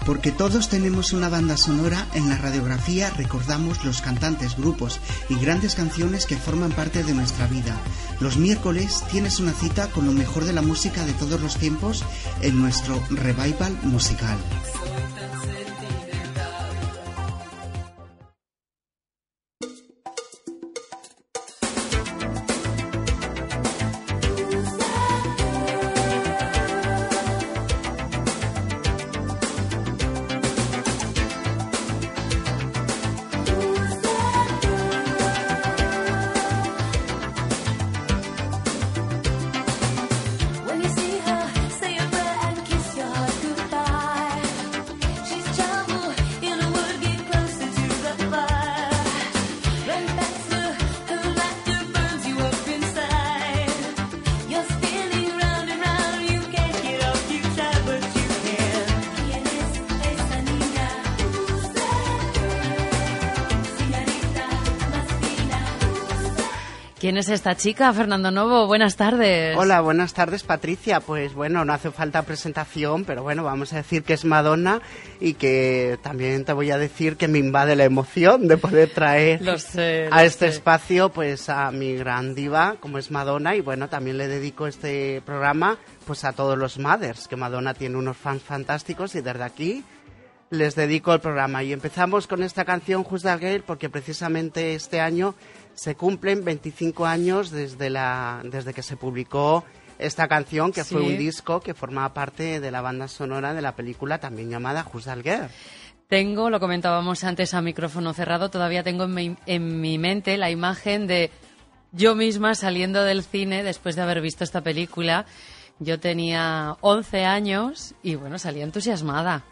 Porque todos tenemos una banda sonora, en la radiografía recordamos los cantantes, grupos y grandes canciones que forman parte de nuestra vida. Los miércoles tienes una cita con lo mejor de la música de todos los tiempos en nuestro revival musical. ¿Quién es esta chica, Fernando Novo? Buenas tardes. Hola, buenas tardes, Patricia. Pues bueno, no hace falta presentación, pero bueno, vamos a decir que es Madonna y que también te voy a decir que me invade la emoción de poder traer a este espacio pues a mi gran diva, como es Madonna, y bueno, también le dedico este programa pues a todos los mothers, que Madonna tiene unos fans fantásticos y desde aquí les dedico el programa. Y empezamos con esta canción, Who's That Girl, porque precisamente este año se cumplen 25 años desde que se publicó esta canción, que fue un disco que formaba parte de la banda sonora de la película también llamada Who's That Girl. Lo comentábamos antes a micrófono cerrado, todavía tengo en mi mente la imagen de yo misma saliendo del cine después de haber visto esta película. Yo tenía 11 años y bueno, salí entusiasmada.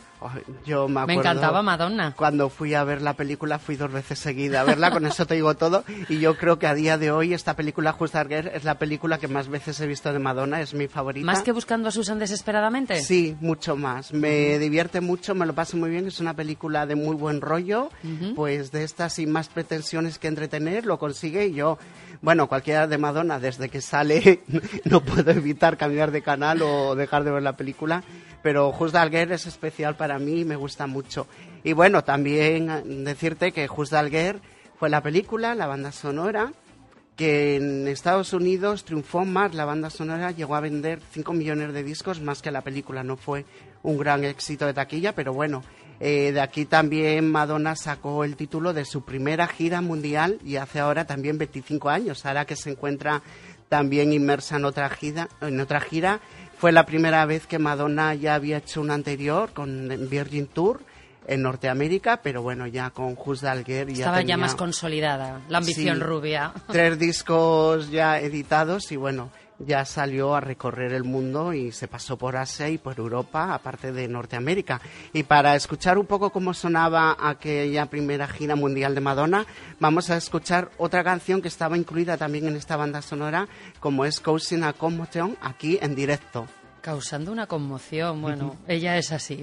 Yo me acuerdo, me encantaba Madonna. Cuando fui a ver la película, fui 2 veces seguida a verla, con eso te digo todo. Y yo creo que a día de hoy esta película, Who's That Girl, es la película que más veces he visto de Madonna, es mi favorita. ¿Más que Buscando a Susan desesperadamente? Sí, mucho más. Me divierte mucho, me lo paso muy bien, es una película de muy buen rollo, pues de estas sin más pretensiones que entretener, lo consigue. Y yo, bueno, cualquiera de Madonna, desde que sale, no puedo evitar cambiar de canal o dejar de ver la película. Pero Who's That Girl es especial para mí y me gusta mucho. Y bueno, también decirte que Who's That Girl fue la película, la banda sonora, que en Estados Unidos triunfó más. La banda sonora llegó a vender 5 millones de discos, más que la película. No fue un gran éxito de taquilla, pero bueno, de aquí también Madonna sacó el título de su primera gira mundial y hace ahora también 25 años, ahora que se encuentra también inmersa en otra gira. Fue la primera vez que Madonna ya había hecho una anterior con Virgin Tour en Norteamérica, pero bueno, ya con Who's That Girl estaba ya más consolidada, la ambición rubia. 3 discos ya editados y bueno, ya salió a recorrer el mundo y se pasó por Asia y por Europa, aparte de Norteamérica. Y para escuchar un poco cómo sonaba aquella primera gira mundial de Madonna, vamos a escuchar otra canción que estaba incluida también en esta banda sonora, como es Causing a Commotion, aquí en directo. Causando una conmoción, bueno, ella es así.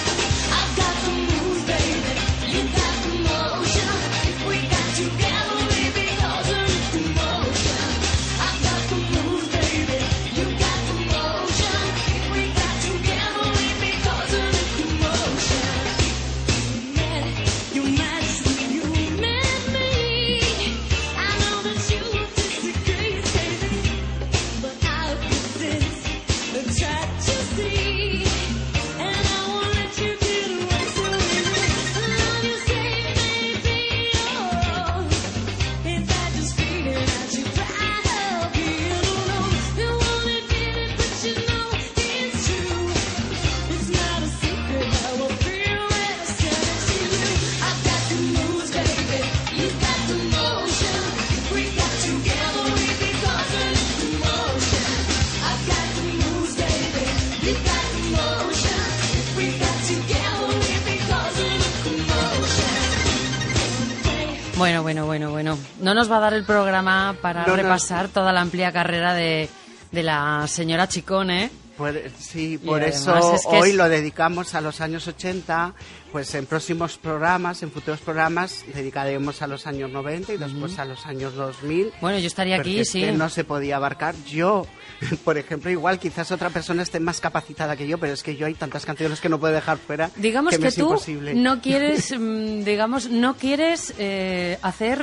I've got the moves, baby. You got the motion. We got together. Bueno. No nos va a dar el programa para repasar toda la amplia carrera de la señora Chicone. Sí, por eso hoy lo dedicamos a los años 80, pues en próximos programas, en futuros programas, dedicaremos a los años 90 y después a los años 2000. Bueno, yo estaría aquí, sí. Que no se podía abarcar. Yo, por ejemplo, igual quizás otra persona esté más capacitada que yo, pero es que yo hay tantas canciones que no puedo dejar fuera. Digamos que me es tú imposible. no quieres, hacer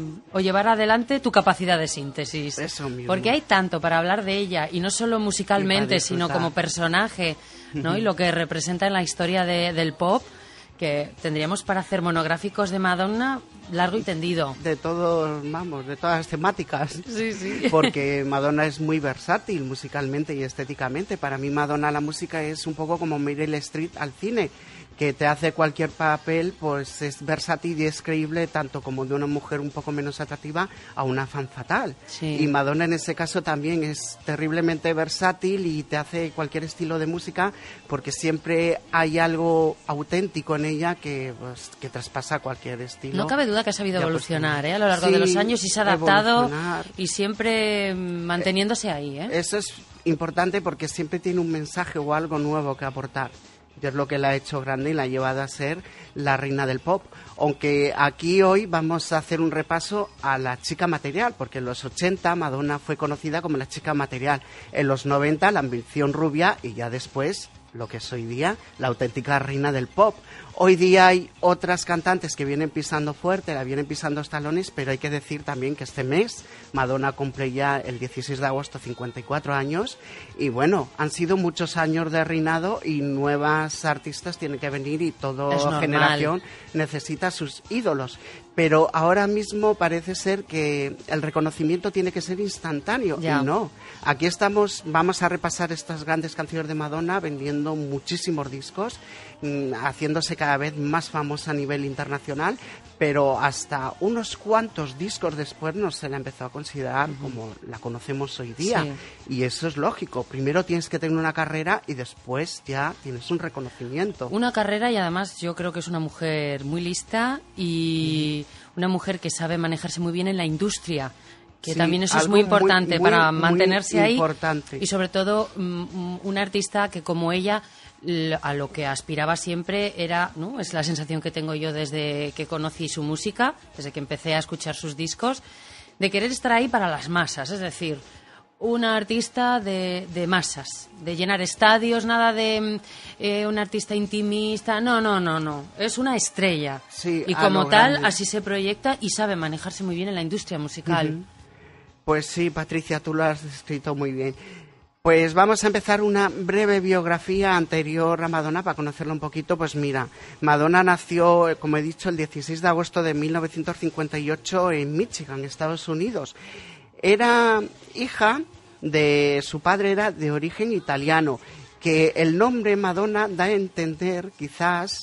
o llevar adelante tu capacidad de síntesis. Eso mismo. Porque hay tanto para hablar de ella, y no solo musicalmente, sino como personaje, ¿no? Y lo que representa en la historia del pop, que tendríamos para hacer monográficos de Madonna largo y tendido. De todas las temáticas. Sí. Porque Madonna es muy versátil musicalmente y estéticamente. Para mí Madonna, la música, es un poco como Meryl Streep al cine, que te hace cualquier papel, pues es versátil y es creíble, tanto como de una mujer un poco menos atractiva a una fan fatal. Sí. Y Madonna en ese caso también es terriblemente versátil y te hace cualquier estilo de música, porque siempre hay algo auténtico en ella que traspasa cualquier estilo. No cabe duda que ha sabido evolucionar a lo largo de los años, y se ha adaptado y siempre manteniéndose ahí. Eso es importante porque siempre tiene un mensaje o algo nuevo que aportar. Y es lo que la ha hecho grande y la ha llevado a ser la reina del pop. Aunque aquí hoy vamos a hacer un repaso a la chica material, porque en los 80 Madonna fue conocida como la chica material. En los 90 la ambición rubia, y ya después, lo que es hoy día, la auténtica reina del pop. Hoy día hay otras cantantes que vienen pisando fuerte, la vienen pisando los talones, pero hay que decir también que este mes Madonna cumple ya el 16 de agosto 54 años, y bueno, han sido muchos años de reinado y nuevas artistas tienen que venir, y toda generación necesita sus ídolos. Pero ahora mismo parece ser que el reconocimiento tiene que ser instantáneo, y no. Aquí vamos a repasar estas grandes canciones de Madonna, vendiendo muchísimos discos, haciéndose cada vez más famosa a nivel internacional, pero hasta unos cuantos discos después no se la empezó a considerar como la conocemos hoy día. Sí. Y eso es lógico. Primero tienes que tener una carrera y después ya tienes un reconocimiento. Una carrera, y además yo creo que es una mujer muy lista y una mujer que sabe manejarse muy bien en la industria. Que también eso es muy importante para mantenerse ahí. Y sobre todo una artista que, como ella, a lo que aspiraba siempre era, ¿no? Es la sensación que tengo yo desde que conocí su música, desde que empecé a escuchar sus discos, de querer estar ahí para las masas. Es decir, una artista de masas, de llenar estadios, nada de una artista intimista. No. Es una estrella. Sí, y como tal, así se proyecta y sabe manejarse muy bien en la industria musical. Pues sí, Patricia, tú lo has descrito muy bien. Pues vamos a empezar una breve biografía anterior a Madonna para conocerla un poquito. Pues mira, Madonna nació, como he dicho, el 16 de agosto de 1958 en Michigan, Estados Unidos. Era hija de su padre, era de origen italiano, que el nombre Madonna da a entender quizás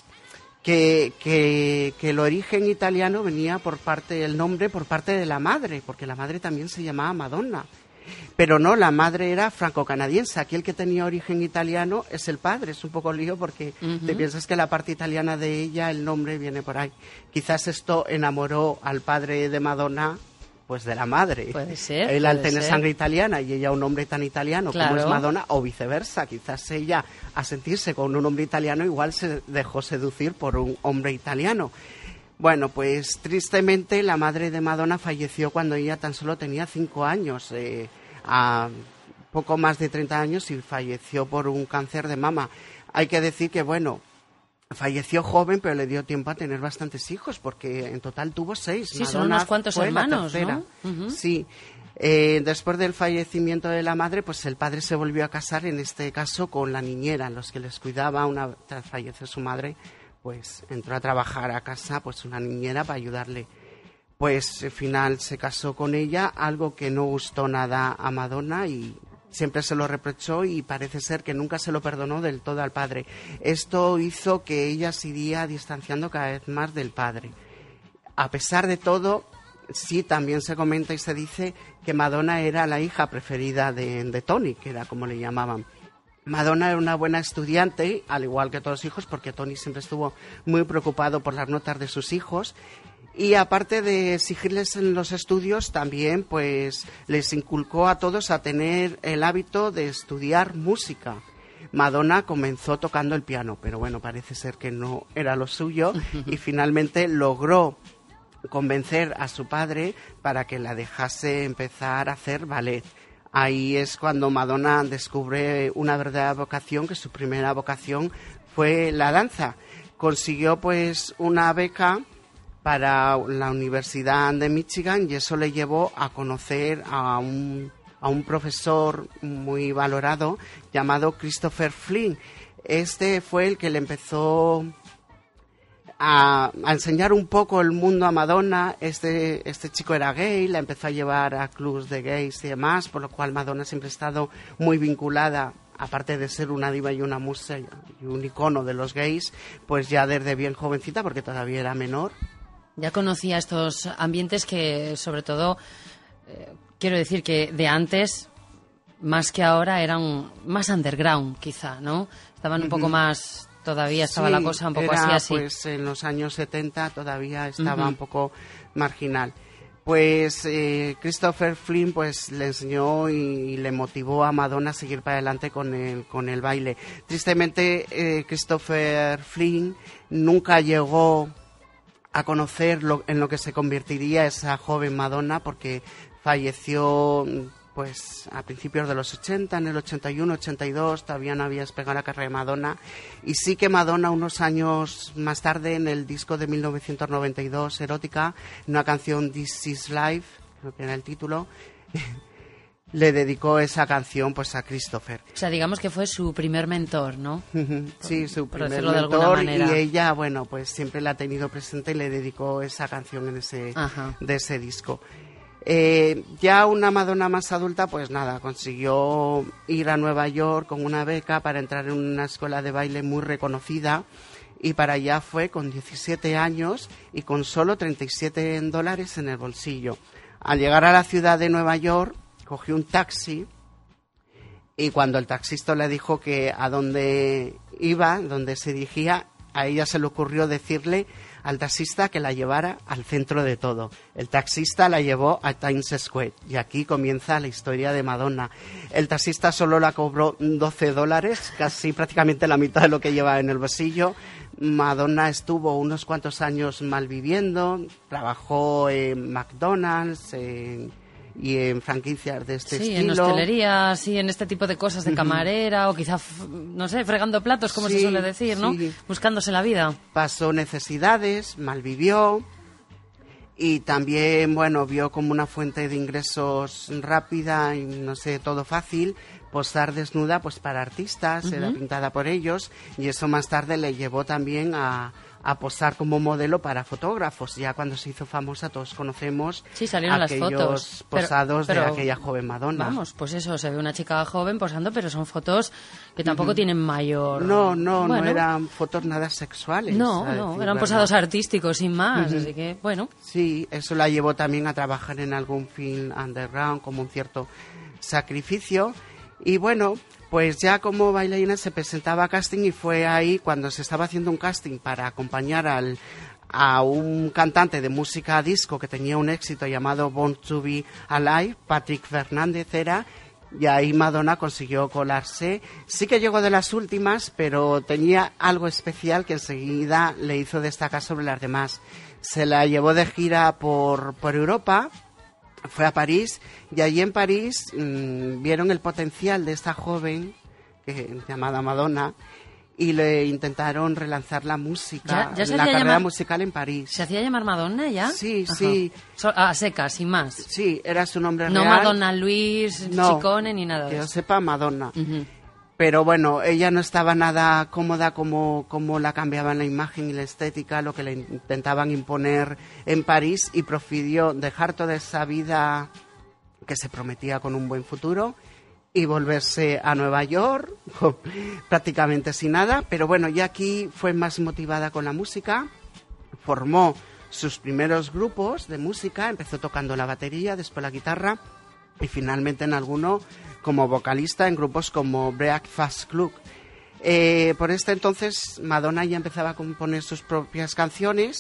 que el origen italiano venía por parte de la madre, porque la madre también se llamaba Madonna. Pero no, la madre era franco-canadiense. Aquí el que tenía origen italiano es el padre. Es un poco lío porque te piensas que la parte italiana de ella, el nombre viene por ahí. Quizás esto enamoró al padre de Madonna, pues de la madre. Puede ser. Él al tener sangre italiana y ella un hombre tan italiano como es Madonna, o viceversa. Quizás ella, a sentirse con un hombre italiano, igual se dejó seducir por un hombre italiano. Bueno, pues tristemente la madre de Madonna falleció cuando ella tan solo tenía 5 años, a poco más de 30 años, y falleció por un cáncer de mama. Hay que decir que, bueno, falleció joven, pero le dio tiempo a tener bastantes hijos, porque en total tuvo 6. Sí, son unos cuantos hermanos, ¿no? Sí. Después del fallecimiento de la madre, pues el padre se volvió a casar, en este caso con la niñera, los que les cuidaba. Tras fallecer su madre, pues entró a trabajar a casa, pues una niñera, para ayudarle. Pues al final se casó con ella, algo que no gustó nada a Madonna y siempre se lo reprochó, y parece ser que nunca se lo perdonó del todo al padre. Esto hizo que ella se iría distanciando cada vez más del padre. A pesar de todo, sí, también se comenta y se dice que Madonna era la hija preferida de Tony, que era como le llamaban. Madonna era una buena estudiante, al igual que todos los hijos, porque Tony siempre estuvo muy preocupado por las notas de sus hijos. Y aparte de exigirles en los estudios, también pues les inculcó a todos a tener el hábito de estudiar música. Madonna comenzó tocando el piano, pero bueno, parece ser que no era lo suyo y finalmente logró convencer a su padre para que la dejase empezar a hacer ballet. Ahí es cuando Madonna descubre una verdadera vocación, que su primera vocación fue la danza. Consiguió pues una beca para la Universidad de Michigan y eso le llevó a conocer a un profesor muy valorado llamado Christopher Flynn. Este fue el que le empezó a enseñar un poco el mundo a Madonna. Este chico era gay, la empezó a llevar a clubs de gays y demás, por lo cual Madonna siempre ha estado muy vinculada, aparte de ser una diva y una musa y un icono de los gays, pues ya desde bien jovencita, porque todavía era menor. Ya conocía estos ambientes que, sobre todo, quiero decir que de antes, más que ahora, eran más underground, quizá, ¿no? Estaban un poco más, todavía estaba la cosa un poco así. Pues en los años 70 todavía estaba un poco marginal. Pues Christopher Flynn pues le enseñó y le motivó a Madonna a seguir para adelante con el baile. Tristemente, Christopher Flynn nunca llegó a conocer en lo que se convertiría esa joven Madonna, porque falleció pues a principios de los 80, en el 81, 82, todavía no había despegado la carrera de Madonna. Y sí que Madonna, unos años más tarde, en el disco de 1992, Erótica, en una canción This Is Life, creo que era el título, le dedicó esa canción pues a Christopher. O sea, digamos que fue su primer mentor, ¿no? Sí, su por primer decirlo mentor, de alguna manera. Y ella, bueno, pues siempre la ha tenido presente y le dedicó esa canción de ese disco. Ya una Madonna más adulta, pues nada, consiguió ir a Nueva York con una beca para entrar en una escuela de baile muy reconocida, y para allá fue con 17 años y con solo $37 en el bolsillo. Al llegar a la ciudad de Nueva York, cogió un taxi y cuando el taxista le dijo que a dónde iba, dónde se dirigía, a ella se le ocurrió decirle al taxista que la llevara al centro de todo. El taxista la llevó a Times Square y aquí comienza la historia de Madonna. El taxista solo la cobró $12, casi prácticamente la mitad de lo que llevaba en el bolsillo. Madonna estuvo unos cuantos años malviviendo, trabajó en McDonald's, y en franquicias de este estilo. Sí, en hostelería, sí, en este tipo de cosas de camarera, o quizá, no sé, fregando platos, como se suele decir, ¿no? Sí. Buscándose la vida. Pasó necesidades, malvivió, y también, bueno, vio como una fuente de ingresos rápida y, no sé, todo fácil, posar desnuda pues para artistas, era pintada por ellos, y eso más tarde le llevó también a posar como modelo para fotógrafos. Ya cuando se hizo famosa todos conocemos salieron aquellos las fotos posados de aquella joven Madonna. Vamos, pues eso, se ve una chica joven posando, pero son fotos que tampoco tienen mayor... No eran fotos nada sexuales. No, eran posados artísticos, sin más, así que, bueno. Sí, eso la llevó también a trabajar en algún film underground, como un cierto sacrificio. Y bueno, pues ya como bailarina se presentaba a casting, y fue ahí cuando se estaba haciendo un casting para acompañar a un cantante de música disco que tenía un éxito llamado Born to Be Alive, Patrick Fernández era, y ahí Madonna consiguió colarse. Sí que llegó de las últimas, pero tenía algo especial que enseguida le hizo destacar sobre las demás. Se la llevó de gira por Europa. Fue a París, y allí en París vieron el potencial de esta joven llamada Madonna, y le intentaron relanzar la música, la carrera musical en París. ¿Se hacía llamar Madonna ya? Sí, sí. A secas, sin más. Sí, era su nombre no real. No Madonna Luis, Ciccone, ni nada de eso. Que yo sepa, Madonna. Pero bueno, ella no estaba nada cómoda como la cambiaban la imagen y la estética, lo que le intentaban imponer en París, y prefirió dejar toda esa vida que se prometía con un buen futuro y volverse a Nueva York prácticamente sin nada. Pero bueno, ya aquí fue más motivada con la música, formó sus primeros grupos de música, empezó tocando la batería, después la guitarra, y finalmente en alguno como vocalista en grupos como Breakfast Club. Por este entonces Madonna ya empezaba a componer sus propias canciones,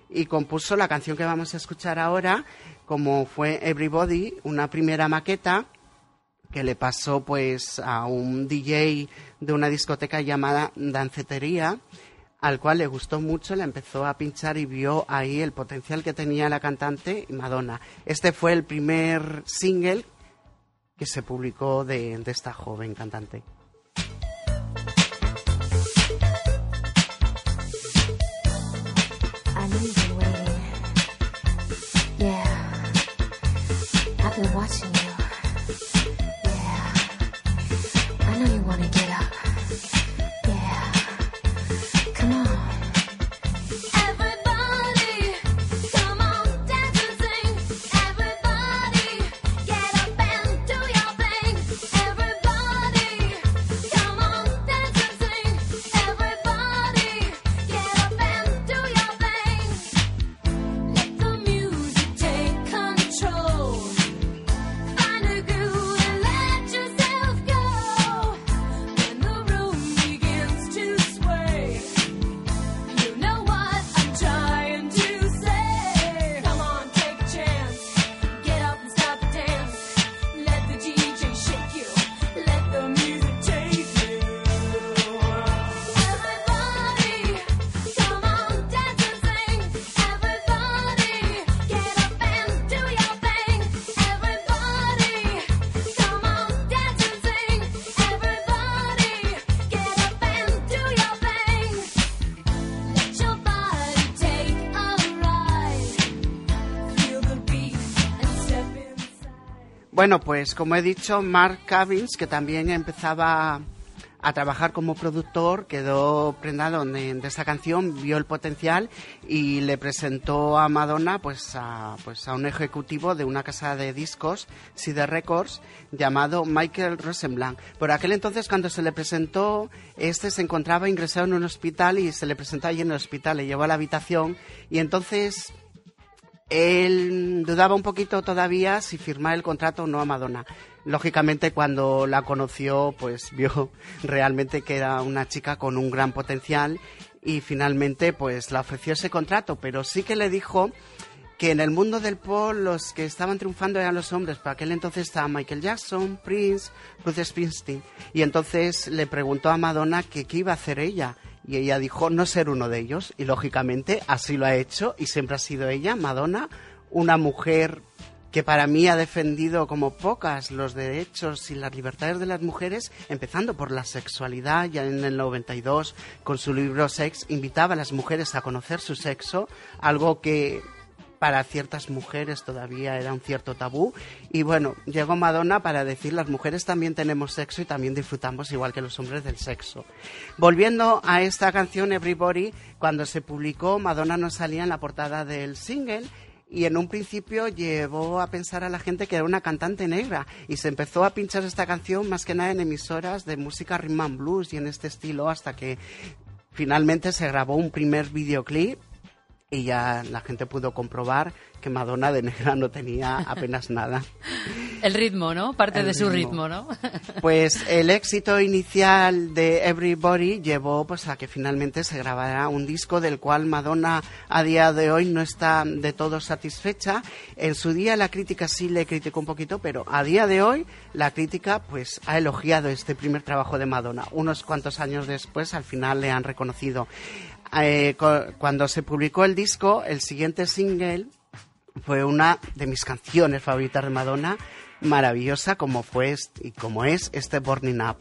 y compuso la canción que vamos a escuchar ahora, como fue Everybody, una primera maqueta que le pasó pues a un DJ de una discoteca llamada Dancetería, al cual le gustó mucho, le empezó a pinchar y vio ahí el potencial que tenía la cantante Madonna. Este fue el primer single que se publicó de esta joven cantante. Bueno, pues como he dicho, Mark Cabbins, que también empezaba a trabajar como productor, quedó prendado de esta canción, vio el potencial y le presentó a Madonna pues a un ejecutivo de una casa de discos, Cedar Records, llamado Michael Rosenblanc. Por aquel entonces, cuando se le presentó, se encontraba ingresado en un hospital y se le presentó allí en el hospital, le llevó a la habitación y entonces él dudaba un poquito todavía si firmar el contrato o no a Madonna. Lógicamente, cuando la conoció, pues vio realmente que era una chica con un gran potencial y finalmente pues la ofreció ese contrato, pero sí que le dijo que en el mundo del pop los que estaban triunfando eran los hombres. Para aquel entonces estaba Michael Jackson, Prince, Bruce Springsteen, y entonces le preguntó a Madonna que qué iba a hacer ella. Y ella dijo no ser uno de ellos, y lógicamente así lo ha hecho, y siempre ha sido ella, Madonna, una mujer que para mí ha defendido como pocas los derechos y las libertades de las mujeres, empezando por la sexualidad. Ya en el 92, con su libro Sex, invitaba a las mujeres a conocer su sexo, algo que para ciertas mujeres todavía era un cierto tabú. Y bueno, llegó Madonna para decir las mujeres también tenemos sexo y también disfrutamos igual que los hombres del sexo. Volviendo a esta canción Everybody, cuando se publicó, Madonna no salía en la portada del single y en un principio llevó a pensar a la gente que era una cantante negra y se empezó a pinchar esta canción más que nada en emisoras de música rhythm and blues y en este estilo, hasta que finalmente se grabó un primer videoclip y ya la gente pudo comprobar que Madonna de negra no tenía apenas nada. El ritmo, ¿no? Parte de su ritmo, ¿no? Pues el éxito inicial de Everybody llevó pues a que finalmente se grabara un disco del cual Madonna a día de hoy no está de todo satisfecha. En su día la crítica sí le criticó un poquito, pero a día de hoy la crítica pues ha elogiado este primer trabajo de Madonna. Unos cuantos años después al final le han reconocido. Cuando se publicó el disco, el siguiente single fue una de mis canciones favoritas de Madonna, maravillosa como fue y como es este Burning Up.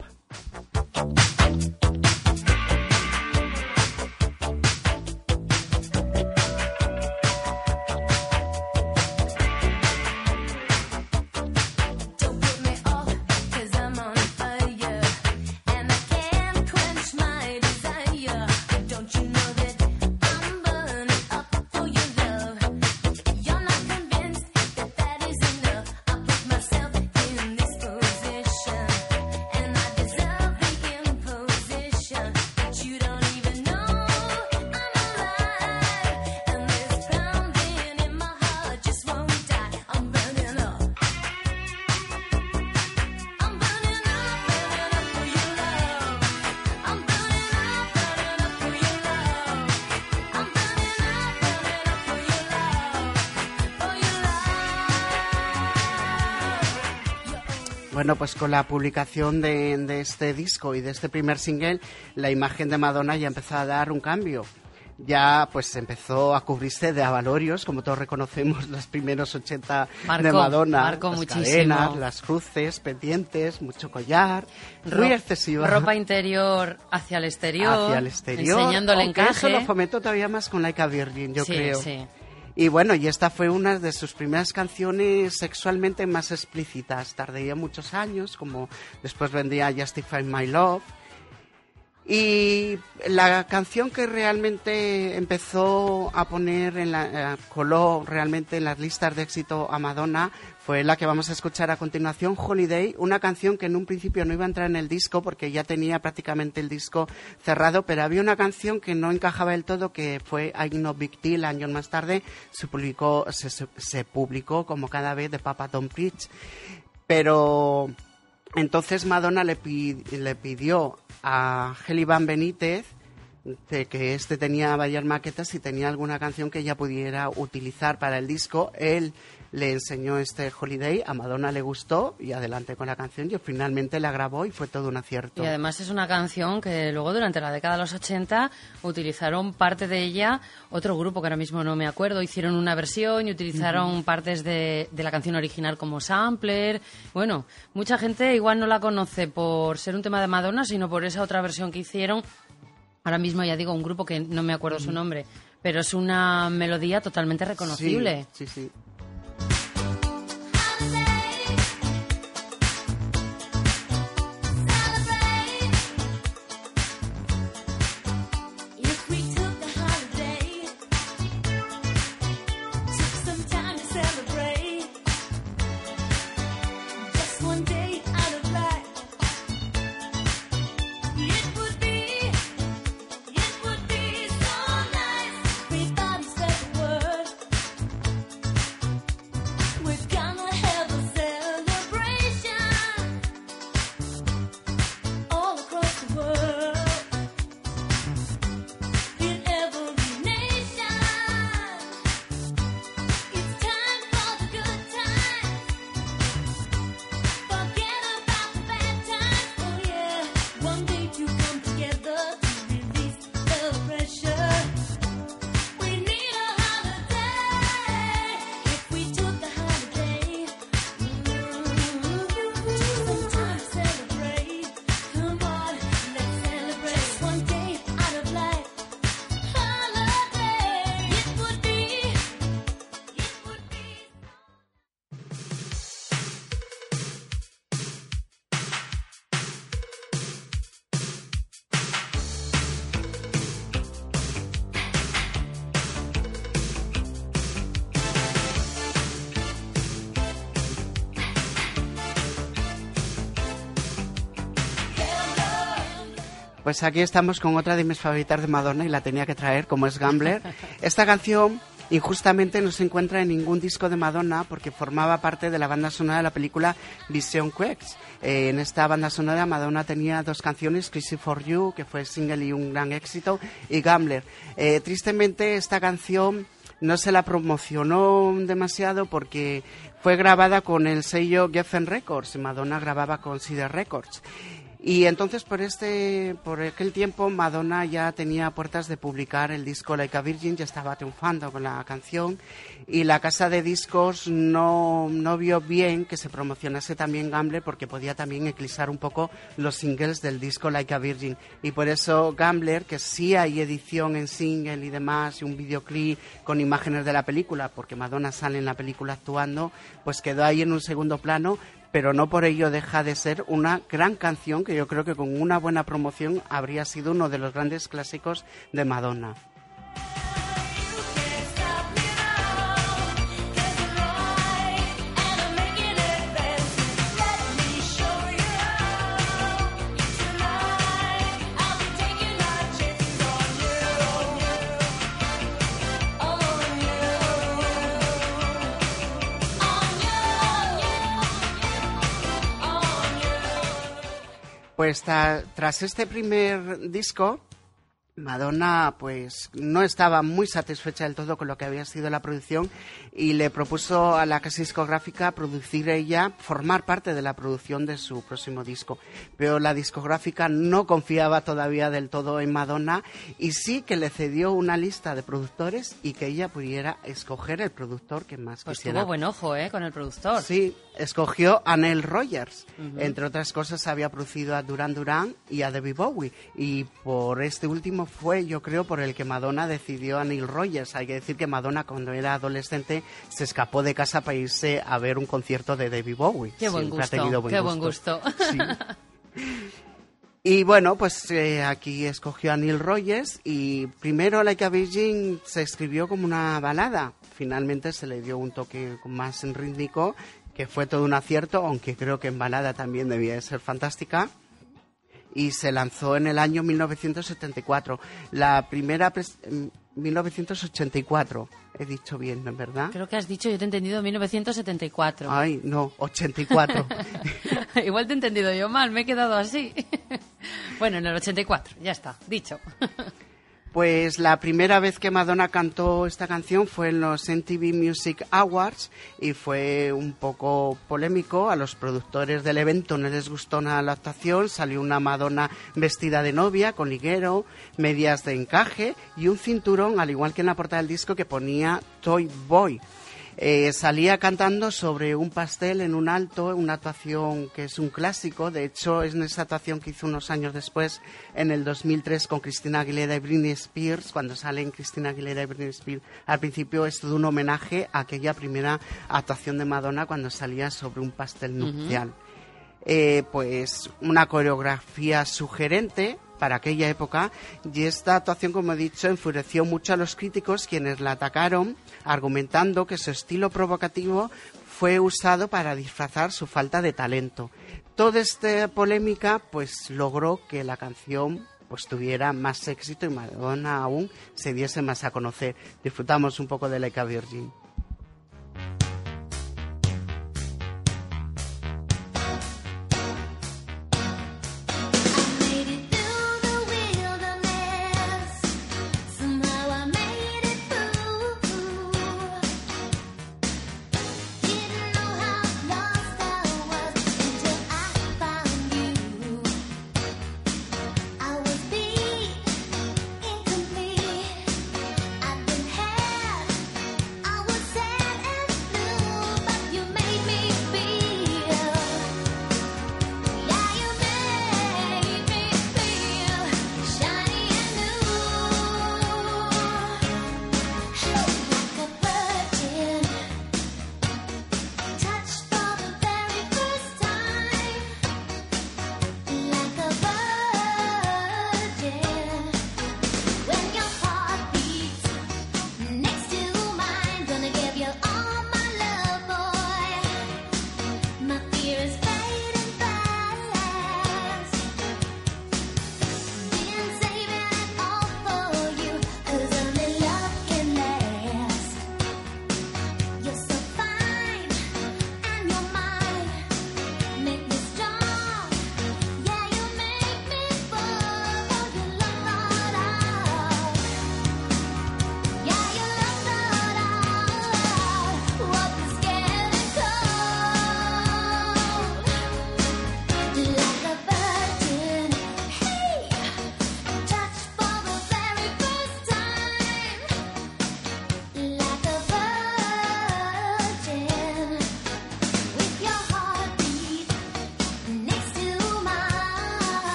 Bueno, pues con la publicación de este disco y de este primer single, la imagen de Madonna ya empezó a dar un cambio. Ya pues empezó a cubrirse de avalorios, como todos reconocemos, los primeros 80 de Madonna. Marcó las muchísimo. Cadenas, las cruces, pendientes, mucho collar, muy excesiva. Ropa interior hacia el exterior. Enseñando el encaje. Eso lo fomentó todavía más con Like a Virgin, yo creo. Sí. Y bueno, y esta fue una de sus primeras canciones sexualmente más explícitas. Tardaría muchos años, como después vendría Justify My Love. Y la canción que realmente empezó a poner coló realmente en las listas de éxito a Madonna fue la que vamos a escuchar a continuación, Holiday, una canción que en un principio no iba a entrar en el disco porque ya tenía prácticamente el disco cerrado, pero había una canción que no encajaba del todo, que fue I No Big Deal. Años más tarde se publicó como Cada Vez de Papa Don't Preach, pero entonces Madonna le pidió a Heli Van Benítez de que tenía varias maquetas y tenía alguna canción que ella pudiera utilizar para el disco. Él le enseñó este Holiday, a Madonna le gustó y adelante con la canción, y finalmente la grabó y fue todo un acierto. Y además es una canción que luego durante la década de los 80 utilizaron parte de ella otro grupo que ahora mismo no me acuerdo, hicieron una versión y utilizaron partes de la canción original como sampler. Bueno, mucha gente igual no la conoce por ser un tema de Madonna, sino por esa otra versión que hicieron. Ahora mismo ya digo un grupo que no me acuerdo su nombre, pero es una melodía totalmente reconocible. Sí. Pues aquí estamos con otra de mis favoritas de Madonna y la tenía que traer, como es Gambler. Esta canción injustamente no se encuentra en ningún disco de Madonna porque formaba parte de la banda sonora de la película Vision Quest. En esta banda sonora Madonna tenía dos canciones, Crazy for You, que fue single y un gran éxito, y Gambler. Tristemente esta canción no se la promocionó demasiado porque fue grabada con el sello Geffen Records y Madonna grababa con Cedar Records. Y entonces por aquel tiempo Madonna ya tenía puertas de publicar el disco Like a Virgin, ya estaba triunfando con la canción y la casa de discos no vio bien que se promocionase también Gambler porque podía también eclipsar un poco los singles del disco Like a Virgin, y por eso Gambler, que sí hay edición en single y demás y un videoclip con imágenes de la película porque Madonna sale en la película actuando, pues quedó ahí en un segundo plano, pero no por ello deja de ser una gran canción que yo creo que con una buena promoción habría sido uno de los grandes clásicos de Madonna. Pues tras este primer disco, Madonna pues no estaba muy satisfecha del todo con lo que había sido la producción y le propuso a la casa discográfica producir ella, formar parte de la producción de su próximo disco. Pero la discográfica no confiaba todavía del todo en Madonna y sí que le cedió una lista de productores y que ella pudiera escoger el productor que más pues quisiera. Tuvo buen ojo, con el productor. Sí, escogió a Nile Rodgers. Entre otras cosas había producido a Duran Duran y a David Bowie y por este último fue, yo creo, por el que Madonna decidió a Nile Rodgers. Hay que decir que Madonna, cuando era adolescente, se escapó de casa para irse a ver un concierto de David Bowie. Qué buen gusto, buen gusto. Sí. Y bueno, pues aquí escogió a Nile Rodgers y primero Like a Virgin se escribió como una balada. Finalmente se le dio un toque más rítmico, que fue todo un acierto, aunque creo que en balada también debía de ser fantástica. Y se lanzó en el año 1974. La primera... 1984, he dicho bien, ¿no es verdad? Creo que has dicho, yo te he entendido 1974. Ay, no, 84. Igual te he entendido yo mal, me he quedado así. Bueno, en el 84, ya está, dicho. Pues la primera vez que Madonna cantó esta canción fue en los MTV Music Awards y fue un poco polémico. A los productores del evento no les gustó nada la actuación. Salió una Madonna vestida de novia, con liguero, medias de encaje y un cinturón, al igual que en la portada del disco, que ponía Toy Boy. Salía cantando sobre un pastel en un alto, una actuación que es un clásico. De hecho, es en esa actuación que hizo unos años después, en el 2003, con Christina Aguilera y Britney Spears. Cuando salen Christina Aguilera y Britney Spears, al principio es todo un homenaje a aquella primera actuación de Madonna cuando salía sobre un pastel nupcial. Pues una coreografía sugerente para aquella época, y esta actuación, como he dicho, enfureció mucho a los críticos, quienes la atacaron argumentando que su estilo provocativo fue usado para disfrazar su falta de talento. Toda esta polémica pues logró que la canción pues tuviera más éxito y Madonna aún se diese más a conocer. Disfrutamos un poco de Like a Virgin. I was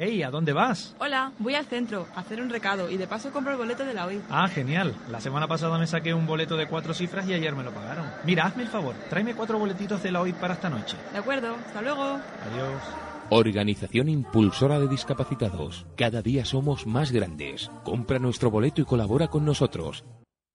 Ey, ¿a dónde vas? Hola, voy al centro a hacer un recado y de paso compro el boleto de la OIT. Ah, genial. La semana pasada me saqué un boleto de 4 cifras y ayer me lo pagaron. Mira, hazme el favor, tráeme 4 boletitos de la OIT para esta noche. De acuerdo, hasta luego. Adiós. Organización Impulsora de Discapacitados. Cada día somos más grandes. Compra nuestro boleto y colabora con nosotros.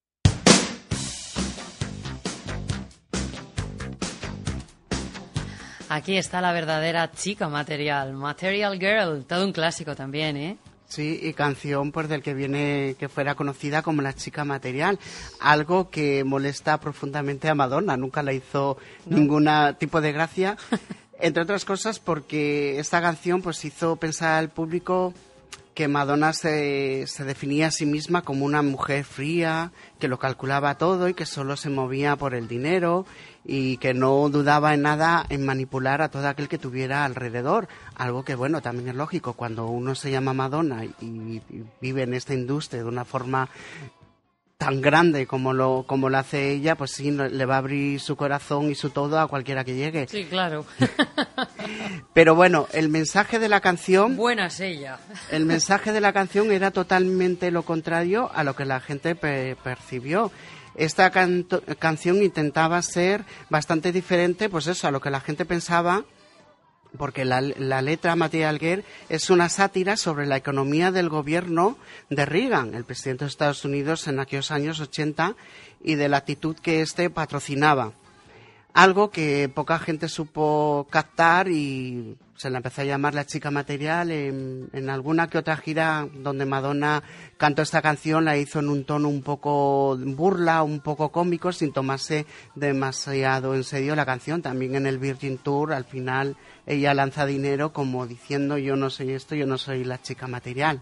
Aquí está la verdadera chica material, Material Girl, todo un clásico también, ¿eh? Sí, y canción pues del que viene que fuera conocida como la chica material, algo que molesta profundamente a Madonna, nunca le hizo ningún tipo de gracia, entre otras cosas porque esta canción pues hizo pensar al público que Madonna se definía a sí misma como una mujer fría, que lo calculaba todo y que solo se movía por el dinero y que no dudaba en nada en manipular a todo aquel que tuviera alrededor. Algo que, bueno, también es lógico. Cuando uno se llama Madonna y vive en esta industria de una forma tan grande como lo hace ella, pues sí, le va a abrir su corazón y su todo a cualquiera que llegue. Sí, claro. Pero bueno, el mensaje de la canción... Buena es ella. El mensaje de la canción era totalmente lo contrario a lo que la gente percibió. Esta canción intentaba ser bastante diferente, pues eso, a lo que la gente pensaba, porque la letra Material Girl es una sátira sobre la economía del gobierno de Reagan, el presidente de Estados Unidos en aquellos años 80, y de la actitud que éste patrocinaba. Algo que poca gente supo captar y se la empezó a llamar la chica material. En alguna que otra gira donde Madonna cantó esta canción la hizo en un tono un poco burla, un poco cómico, sin tomarse demasiado en serio la canción. También en el Virgin Tour al final ella lanza dinero como diciendo yo no soy esto, yo no soy la chica material.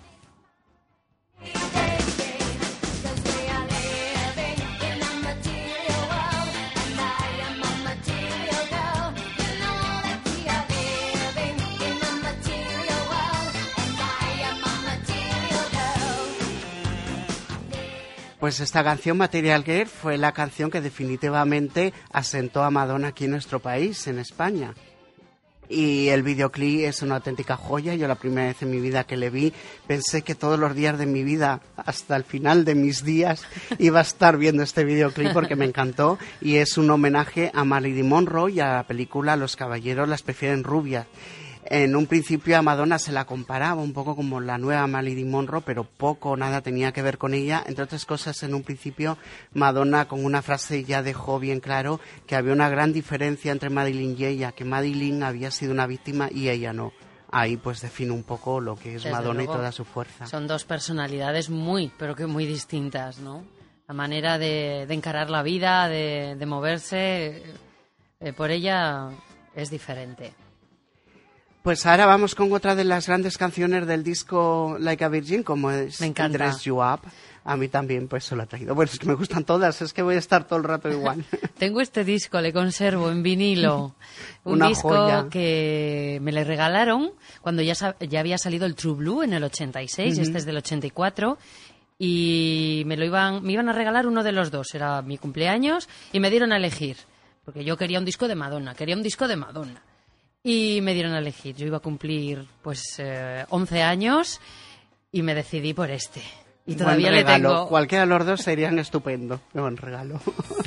Pues esta canción, Material Girl, fue la canción que definitivamente asentó a Madonna aquí en nuestro país, en España. Y el videoclip es una auténtica joya. Yo la primera vez en mi vida que le vi, pensé que todos los días de mi vida, hasta el final de mis días, iba a estar viendo este videoclip porque me encantó. Y es un homenaje a Marilyn Monroe y a la película Los caballeros las prefieren rubias. En un principio a Madonna se la comparaba un poco como la nueva Marilyn Monroe, pero poco o nada tenía que ver con ella. Entre otras cosas, en un principio Madonna con una frase ya dejó bien claro que había una gran diferencia entre Marilyn y ella, que Marilyn había sido una víctima y ella no. Ahí pues define un poco lo que es Desde Madonna luego, y toda su fuerza. Son dos personalidades pero que muy distintas, ¿no? La manera de encarar la vida, de moverse, por ella es diferente. Pues ahora vamos con otra de las grandes canciones del disco Like a Virgin, como es Dress You Up. A mí también pues se lo ha traído. Bueno, es que me gustan todas, es que voy a estar todo el rato igual. Tengo este disco, le conservo en vinilo. Un disco joya que me le regalaron cuando ya había salido el True Blue en el 86, este es del 84. Y me iban a regalar uno de los dos, era mi cumpleaños, y me dieron a elegir. Porque yo quería un disco de Madonna. Y me dieron a elegir. Yo iba a cumplir 11 años y me decidí por este. Y todavía le tengo. Cualquiera de los dos serían estupendo. Buen regalo.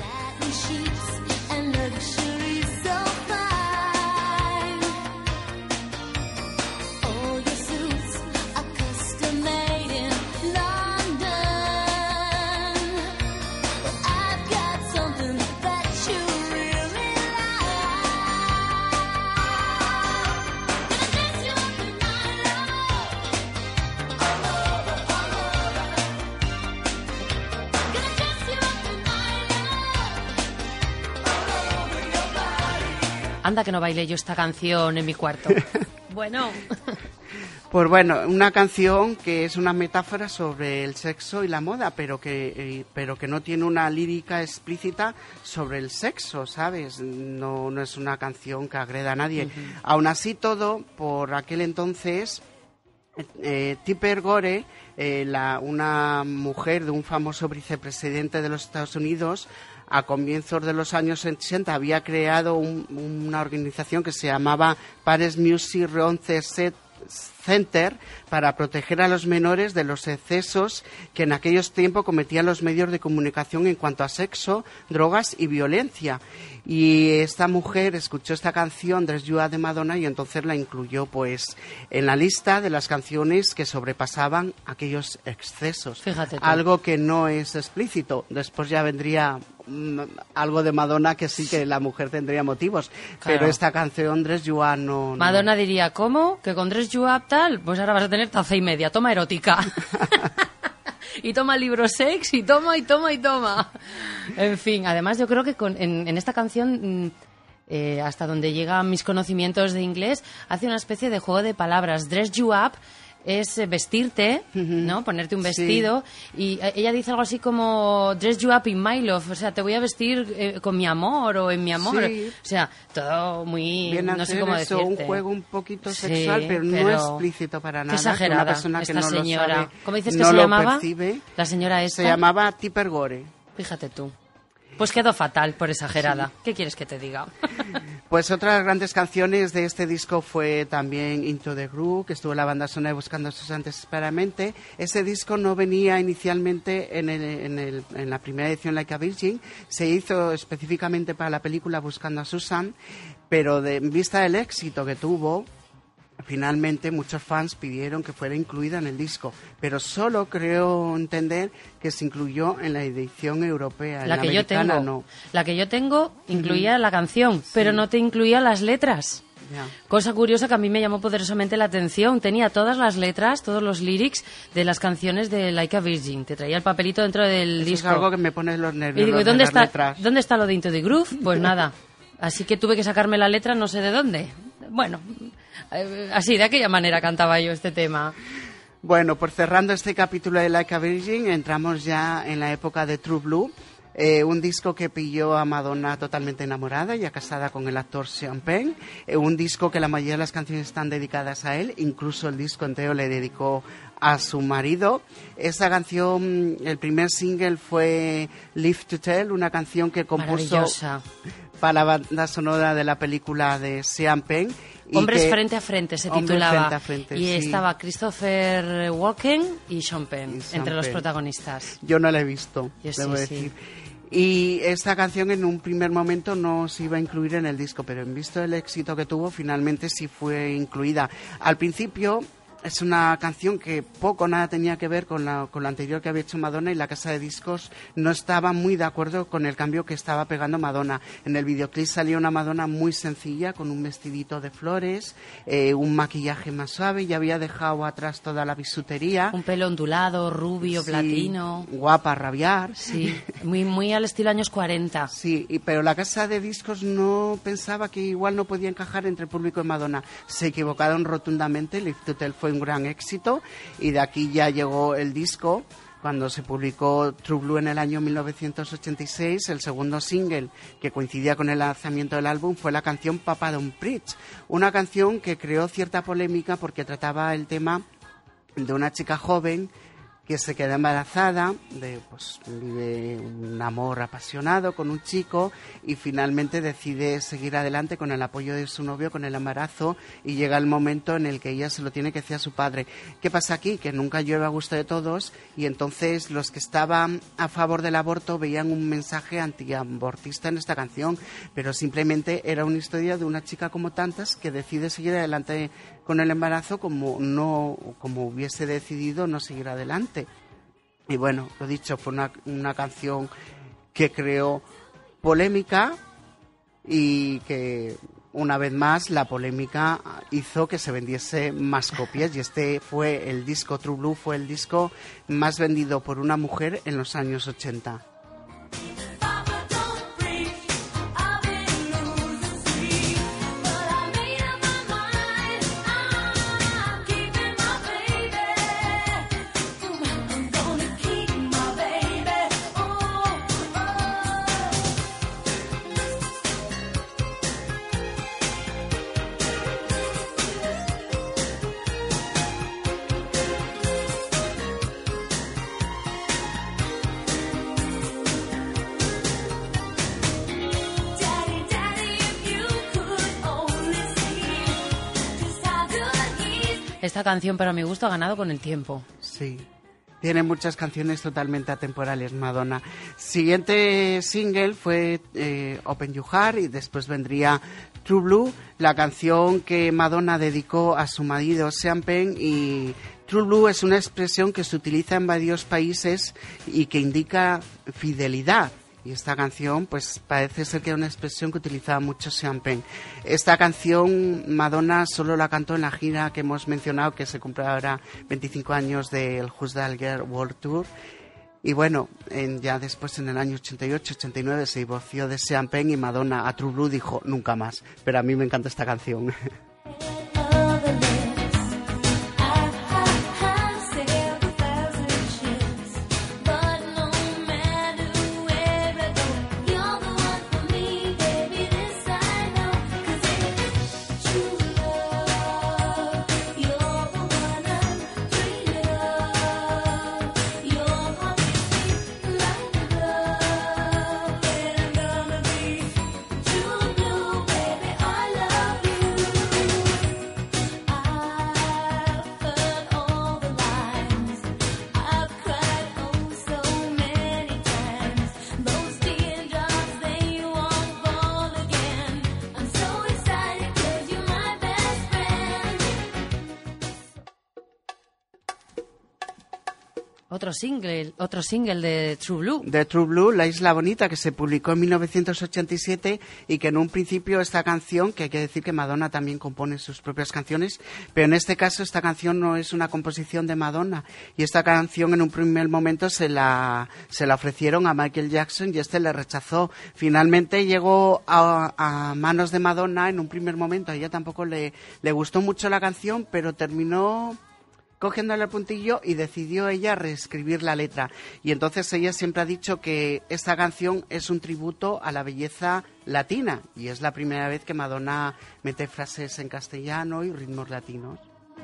Anda que no bailé yo esta canción en mi cuarto. Bueno. Pues bueno, una canción que es una metáfora sobre el sexo y la moda, pero que no tiene una lírica explícita sobre el sexo, ¿sabes? No es una canción que agreda a nadie. Aún así todo, por aquel entonces, Tipper Gore, una mujer de un famoso vicepresidente de los Estados Unidos, a comienzos de los años 80 había creado una organización que se llamaba Paris Music Reonce Center para proteger a los menores de los excesos que en aquellos tiempos cometían los medios de comunicación en cuanto a sexo, drogas y violencia. Y esta mujer escuchó esta canción, Dress You Up, de Madonna, y entonces la incluyó pues en la lista de las canciones que sobrepasaban aquellos excesos. Fíjate tú. Algo que no es explícito. Después ya vendría algo de Madonna que sí que la mujer tendría motivos. Claro. Pero esta canción, Dress You Up, no. Madonna diría, ¿cómo? ¿Que con Dress You Up tal? Pues ahora vas a tener taza y media, toma erótica. Y toma libro sex, y toma, y toma, y toma. En fin, además yo creo que en esta canción, hasta donde llegan mis conocimientos de inglés, hace una especie de juego de palabras. Dress you up es vestirte, ¿no? Ponerte un vestido. Sí. Y ella dice algo así como dress you up in my love, o sea, te voy a vestir con mi amor o en mi amor. Sí. O sea, todo muy... Viene no sé cómo eso, decirte. Un juego un poquito sexual, pero no explícito para nada. Qué exagerada, una persona esta que no señora. Lo sabe, ¿Cómo dices que no se lo llamaba? Percibe. La señora esta. Se llamaba Tipper Gore. Fíjate tú. Pues quedó fatal por exagerada. Sí. ¿Qué quieres que te diga? Pues otras grandes canciones de este disco fue también Into the Groove, que estuvo en la banda sonora Buscando a Susan desesperadamente. Ese disco no venía inicialmente en la primera edición Like a Virgin, se hizo específicamente para la película Buscando a Susan, pero en vista del éxito que tuvo, finalmente muchos fans pidieron que fuera incluida en el disco, pero solo creo entender que se incluyó en la edición europea. La que yo tengo, no. La que yo tengo incluía la canción, sí, pero no te incluía las letras. Ya. Cosa curiosa que a mí me llamó poderosamente la atención. Tenía todas las letras, todos los lyrics de las canciones de Like a Virgin. Te traía el papelito dentro del disco. Es algo que me pone los nervios. Y digo, ¿dónde está lo de Into the Groove? Pues nada. Así que tuve que sacarme la letra no sé de dónde. Bueno, así, de aquella manera cantaba yo este tema. Bueno, pues cerrando este capítulo de Like a Virgin, entramos ya en la época de True Blue, un disco que pilló a Madonna totalmente enamorada, ya casada con el actor Sean Penn, un disco que la mayoría de las canciones están dedicadas a él, incluso el disco entero le dedicó a su marido. Esa canción, el primer single fue Live to Tell, una canción que compuso para la banda sonora de la película de Sean Penn. Hombres frente a frente se titulaba. Frente a frente, y sí. Estaba Christopher Walken y Sean Penn entre los protagonistas. Yo no la he visto, yo debo sí, decir. Sí. Y esta canción en un primer momento no se iba a incluir en el disco, pero en visto el éxito que tuvo, finalmente sí fue incluida. Al principio es una canción que poco o nada tenía que ver con la anterior que había hecho Madonna, y la casa de discos no estaba muy de acuerdo con el cambio que estaba pegando Madonna. En el videoclip salía una Madonna muy sencilla, con un vestidito de flores, un maquillaje más suave, y había dejado atrás toda la bisutería. Un pelo ondulado, rubio, sí, platino. Guapa, rabiar. Sí, muy al estilo años 40. Sí, pero la casa de discos no pensaba que igual no podía encajar entre el público de Madonna. Se equivocaron rotundamente. Live to Tell fue un gran éxito, y de aquí ya llegó el disco. Cuando se publicó True Blue en el año 1986, el segundo single que coincidía con el lanzamiento del álbum fue la canción Papa Don't Preach, una canción que creó cierta polémica porque trataba el tema de una chica joven que se queda embarazada, vive un amor apasionado con un chico y finalmente decide seguir adelante con el apoyo de su novio con el embarazo, y llega el momento en el que ella se lo tiene que decir a su padre. ¿Qué pasa aquí? Que nunca llueve a gusto de todos, y entonces los que estaban a favor del aborto veían un mensaje antiabortista en esta canción, pero simplemente era una historia de una chica como tantas que decide seguir adelante con el embarazo como hubiese decidido no seguir adelante. Y bueno, lo dicho, fue una canción que creó polémica, y que una vez más la polémica hizo que se vendiese más copias, y este fue el disco True Blue, fue el disco más vendido por una mujer en los años 80. Esta canción, para mi gusto, ha ganado con el tiempo. Sí. Tiene muchas canciones totalmente atemporales, Madonna. Siguiente single fue Open Your Heart y después vendría True Blue, la canción que Madonna dedicó a su marido Sean Penn. Y True Blue es una expresión que se utiliza en varios países y que indica fidelidad. Y esta canción, pues parece ser que era una expresión que utilizaba mucho Sean Penn. Esta canción Madonna solo la cantó en la gira que hemos mencionado, que se cumple ahora 25 años del Who's That Girl World Tour. Y bueno, ya después en el año 88-89 se divorció de Sean Penn y Madonna a True Blue dijo nunca más. Pero a mí me encanta esta canción. Otro single de True Blue. De True Blue, La Isla Bonita, que se publicó en 1987 y que en un principio esta canción, que hay que decir que Madonna también compone sus propias canciones, pero en este caso esta canción no es una composición de Madonna y esta canción en un primer momento se la ofrecieron a Michael Jackson y este le rechazó. Finalmente llegó a manos de Madonna en un primer momento, a ella tampoco le gustó mucho la canción, pero terminó cogiéndole el puntillo y decidió ella reescribir la letra. Y entonces ella siempre ha dicho que esta canción es un tributo a la belleza latina y es la primera vez que Madonna mete frases en castellano y ritmos latinos.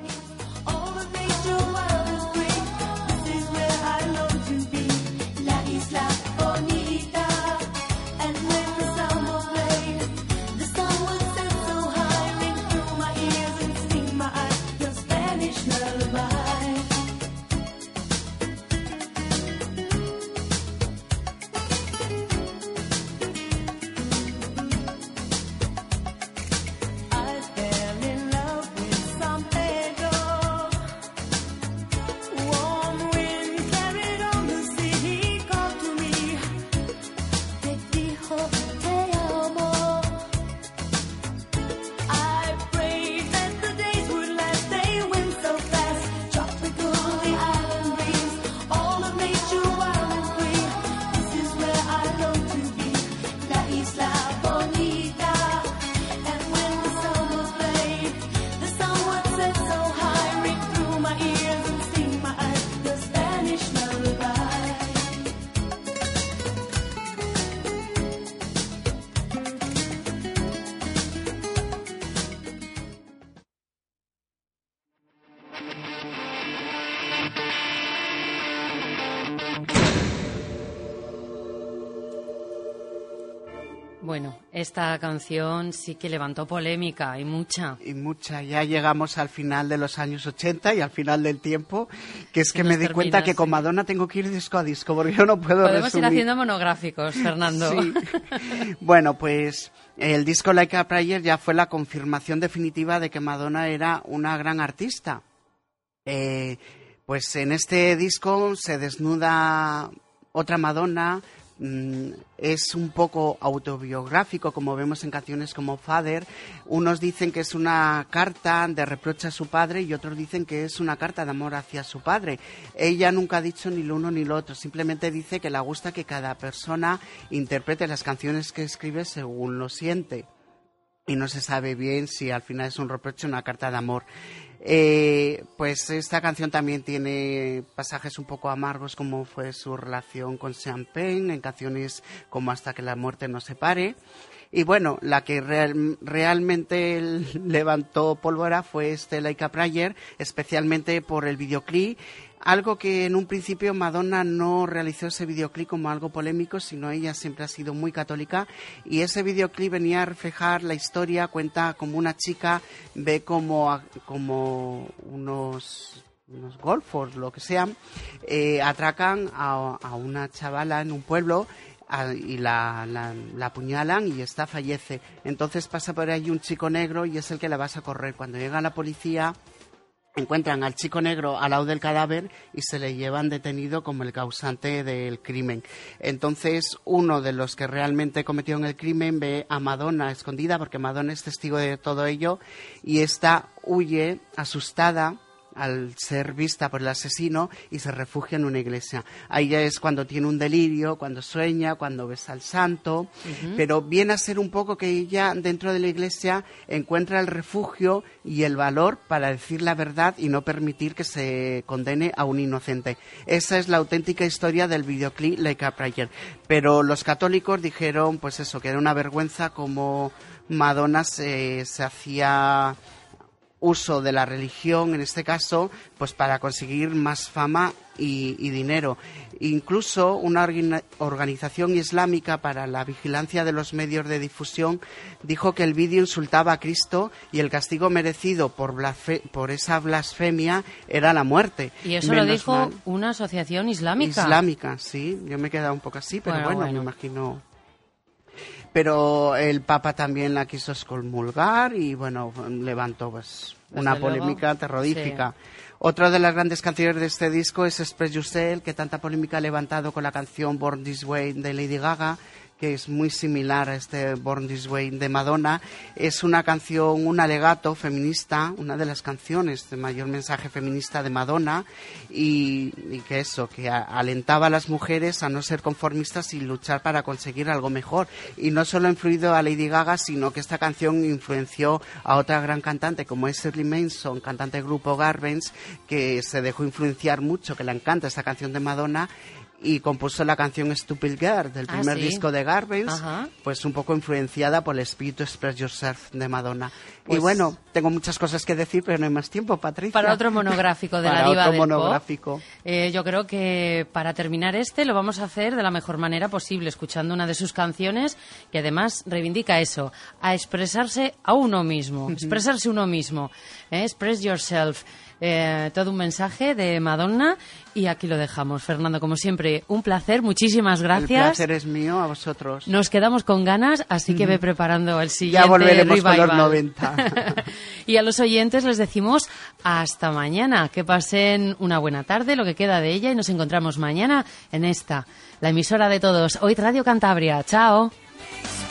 Bueno, esta canción sí que levantó polémica y mucha. Y mucha. Ya llegamos al final de los años 80 y al final del tiempo, que es que me di cuenta que con Madonna tengo que ir disco a disco, porque yo no puedo Podemos resumir. ir haciendo monográficos, Fernando. Sí. Bueno, pues el disco Like a Prayer ya fue la confirmación definitiva de que Madonna era una gran artista. Pues en este disco se desnuda otra Madonna. Es un poco autobiográfico, como vemos en canciones como Father. Unos dicen que es una carta de reproche a su padre y otros dicen que es una carta de amor hacia su padre. Ella nunca ha dicho ni lo uno ni lo otro, simplemente dice que le gusta que cada persona interprete las canciones que escribe según lo siente. Y no se sabe bien si al final es un reproche o una carta de amor. Pues esta canción también tiene pasajes un poco amargos, como fue su relación con Sean Penn, en canciones como Hasta que la muerte nos separe. Y bueno, la que realmente levantó pólvora fue Laika Prayer, especialmente por el videoclip. Algo que en un principio Madonna no realizó ese videoclip como algo polémico, sino ella siempre ha sido muy católica, y ese videoclip venía a reflejar la historia, cuenta como una chica ve como unos golfos, lo que sea, atracan a una chavala en un pueblo y la apuñalan y esta fallece. Entonces pasa por ahí un chico negro y es el que la va a socorrer. Cuando llega la policía, encuentran al chico negro al lado del cadáver y se le llevan detenido como el causante del crimen. Entonces, uno de los que realmente cometieron el crimen ve a Madonna escondida, porque Madonna es testigo de todo ello, y esta huye asustada al ser vista por el asesino y se refugia en una iglesia. Ahí ya es cuando tiene un delirio, cuando sueña, cuando besa al santo, pero viene a ser un poco que ella dentro de la iglesia encuentra el refugio y el valor para decir la verdad y no permitir que se condene a un inocente. Esa es la auténtica historia del videoclip Laika Prayer. Pero los católicos dijeron pues eso, que era una vergüenza como Madonna se hacía uso de la religión, en este caso, pues para conseguir más fama y dinero. Incluso una organización islámica para la vigilancia de los medios de difusión dijo que el vídeo insultaba a Cristo y el castigo merecido por esa blasfemia era la muerte. Y eso lo dijo una asociación islámica. Islámica, sí. Yo me he quedado un poco así, pero bueno. Me imagino. Pero el Papa también la quiso excomulgar y bueno, levantó pues una polémica terrorífica. Sí. Otra de las grandes canciones de este disco es Express Yourself, que tanta polémica ha levantado con la canción Born This Way de Lady Gaga, que es muy similar a este Born This Way de Madonna. Es una canción, un alegato feminista, una de las canciones de mayor mensaje feminista de Madonna, y que alentaba a las mujeres a no ser conformistas y luchar para conseguir algo mejor. Y no solo ha influido a Lady Gaga, sino que esta canción influenció a otra gran cantante como es Shirley Manson, cantante del grupo Garbage, que se dejó influenciar mucho, que le encanta esta canción de Madonna, y compuso la canción Stupid Girl del primer disco de Garbage, pues un poco influenciada por el espíritu Express Yourself de Madonna. Pues, y bueno, tengo muchas cosas que decir, pero no hay más tiempo, Patricia. Para otro monográfico de la diva del monográfico. Pop. Yo creo que para terminar lo vamos a hacer de la mejor manera posible, escuchando una de sus canciones que además reivindica eso, a expresarse a uno mismo, expresarse uno mismo, Express Yourself. Todo un mensaje de Madonna y aquí lo dejamos. Fernando, como siempre, un placer, muchísimas gracias. El placer es mío, a vosotros. Nos quedamos con ganas, así que ve preparando el siguiente ya volveremos revival. Con los 90. Y a los oyentes les decimos hasta mañana, que pasen una buena tarde, lo que queda de ella, y nos encontramos mañana en la emisora de todos, Hoy Radio Cantabria. Chao.